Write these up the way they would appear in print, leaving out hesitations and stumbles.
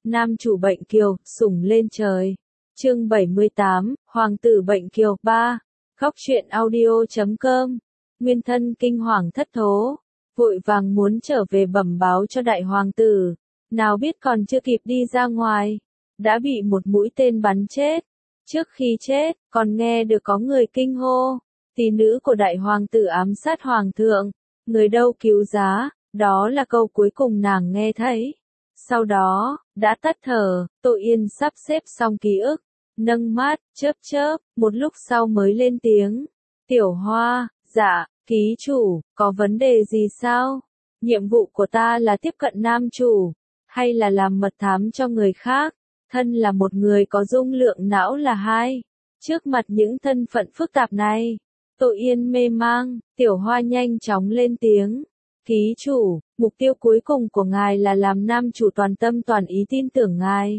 Nam chủ bệnh kiều, sủng lên trời. Chương 78, Hoàng tử bệnh kiều 3. Góc truyện audio.com. Nguyên thân kinh hoàng thất thố, vội vàng muốn trở về bẩm báo cho đại hoàng tử. Nào biết còn chưa kịp đi ra ngoài, đã bị một mũi tên bắn chết. Trước khi chết, còn nghe được có người kinh hô, tỷ nữ của đại hoàng tử ám sát hoàng thượng, người đâu cứu giá, đó là câu cuối cùng nàng nghe thấy. Sau đó, đã tắt thở, Tội Yên sắp xếp xong ký ức, nâng mắt, chớp, một lúc sau mới lên tiếng. Tiểu Hoa, dạ, ký chủ, có vấn đề gì sao? Nhiệm vụ của ta là tiếp cận nam chủ, hay là làm mật thám cho người khác? Thân là một người có dung lượng não là hai. Trước mặt những thân phận phức tạp này, Tội Yên mê mang, Tiểu Hoa nhanh chóng lên tiếng. Ký chủ, mục tiêu cuối cùng của ngài là làm nam chủ toàn tâm toàn ý tin tưởng ngài.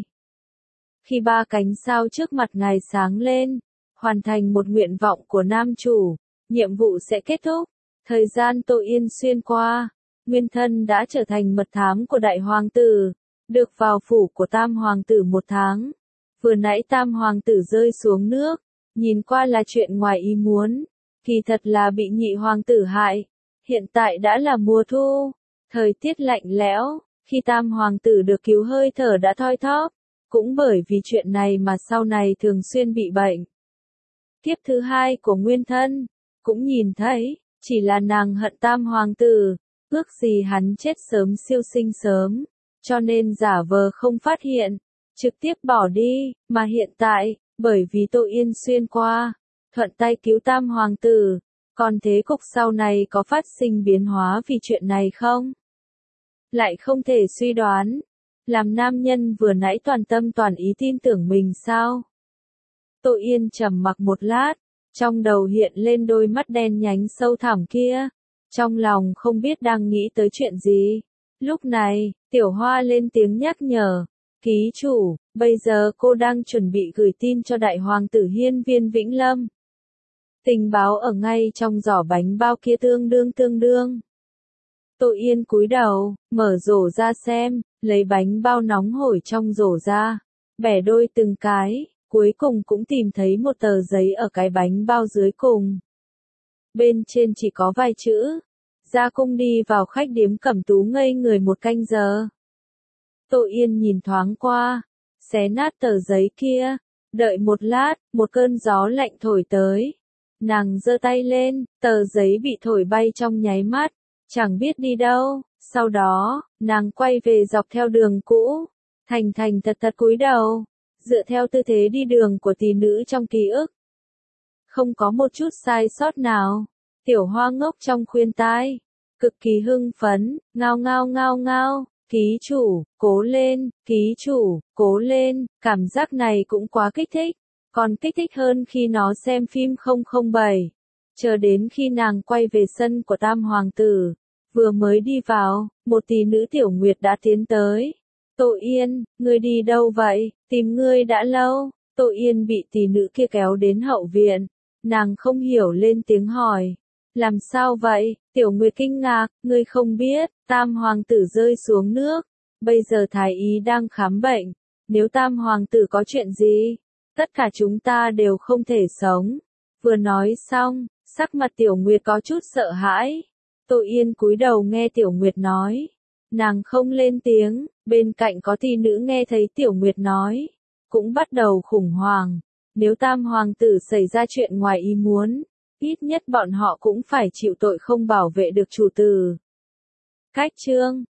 Khi ba cánh sao trước mặt ngài sáng lên, hoàn thành một nguyện vọng của nam chủ, nhiệm vụ sẽ kết thúc. Thời gian Tội Yên xuyên qua, nguyên thân đã trở thành mật thám của đại hoàng tử, được vào phủ của tam hoàng tử 1 tháng. Vừa nãy tam hoàng tử rơi xuống nước, nhìn qua là chuyện ngoài ý muốn, kỳ thật là bị nhị hoàng tử hại. Hiện tại đã là mùa thu, thời tiết lạnh lẽo, khi tam hoàng tử được cứu hơi thở đã thoi thóp, cũng bởi vì chuyện này mà sau này thường xuyên bị bệnh. Kiếp thứ hai của nguyên thân, cũng nhìn thấy, chỉ là nàng hận tam hoàng tử, ước gì hắn chết sớm siêu sinh sớm, cho nên giả vờ không phát hiện, trực tiếp bỏ đi, mà hiện tại, bởi vì Tội Yên xuyên qua, thuận tay cứu tam hoàng tử. Còn thế cục sau này có phát sinh biến hóa vì chuyện này không? Lại không thể suy đoán. Làm nam nhân vừa nãy toàn tâm toàn ý tin tưởng mình sao? Tội Yên trầm mặc một lát, trong đầu hiện lên đôi mắt đen nhánh sâu thẳm kia. Trong lòng không biết đang nghĩ tới chuyện gì. Lúc này, Tiểu Hoa lên tiếng nhắc nhở. Ký chủ, bây giờ cô đang chuẩn bị gửi tin cho đại hoàng tử Hiên Viên Vĩnh Lâm. Tình báo ở ngay trong giỏ bánh bao kia tương đương. Tội Yên cúi đầu, mở rổ ra xem, lấy bánh bao nóng hổi trong rổ ra, bẻ đôi từng cái, cuối cùng cũng tìm thấy một tờ giấy ở cái bánh bao dưới cùng. Bên trên chỉ có vài chữ, ra cung đi vào khách điếm Cẩm Tú ngây người 1 canh giờ. Tội Yên nhìn thoáng qua, xé nát tờ giấy kia, đợi một lát, một cơn gió lạnh thổi tới. Nàng giơ tay lên, tờ giấy bị thổi bay trong nháy mắt, chẳng biết đi đâu. Sau đó, nàng quay về dọc theo đường cũ, thành thật cúi đầu, dựa theo tư thế đi đường của tỷ nữ trong ký ức. Không có một chút sai sót nào. Tiểu Hoa ngốc trong khuyên tai, cực kỳ hưng phấn, ngao, ký chủ, cố lên, ký chủ, cố lên, cảm giác này cũng quá kích thích. Còn kích thích hơn khi nó xem phim 007. Chờ đến khi nàng quay về sân của tam hoàng tử, vừa mới đi vào, một tỷ nữ Tiểu Nguyệt đã tiến tới. Tội Yên, ngươi đi đâu vậy? Tìm ngươi đã lâu. Tội Yên bị tỷ nữ kia kéo đến hậu viện. Nàng không hiểu lên tiếng hỏi. Làm sao vậy? Tiểu Nguyệt kinh ngạc, ngươi không biết, tam hoàng tử rơi xuống nước. Bây giờ thái y đang khám bệnh. Nếu tam hoàng tử có chuyện gì, tất cả chúng ta đều không thể sống. Vừa nói xong, sắc mặt Tiểu Nguyệt có chút sợ hãi. Tội Yên cúi đầu nghe Tiểu Nguyệt nói. Nàng không lên tiếng, bên cạnh có tỷ nữ nghe thấy Tiểu Nguyệt nói. Cũng bắt đầu khủng hoảng. Nếu tam hoàng tử xảy ra chuyện ngoài ý muốn, ít nhất bọn họ cũng phải chịu tội không bảo vệ được chủ tử. Cách chương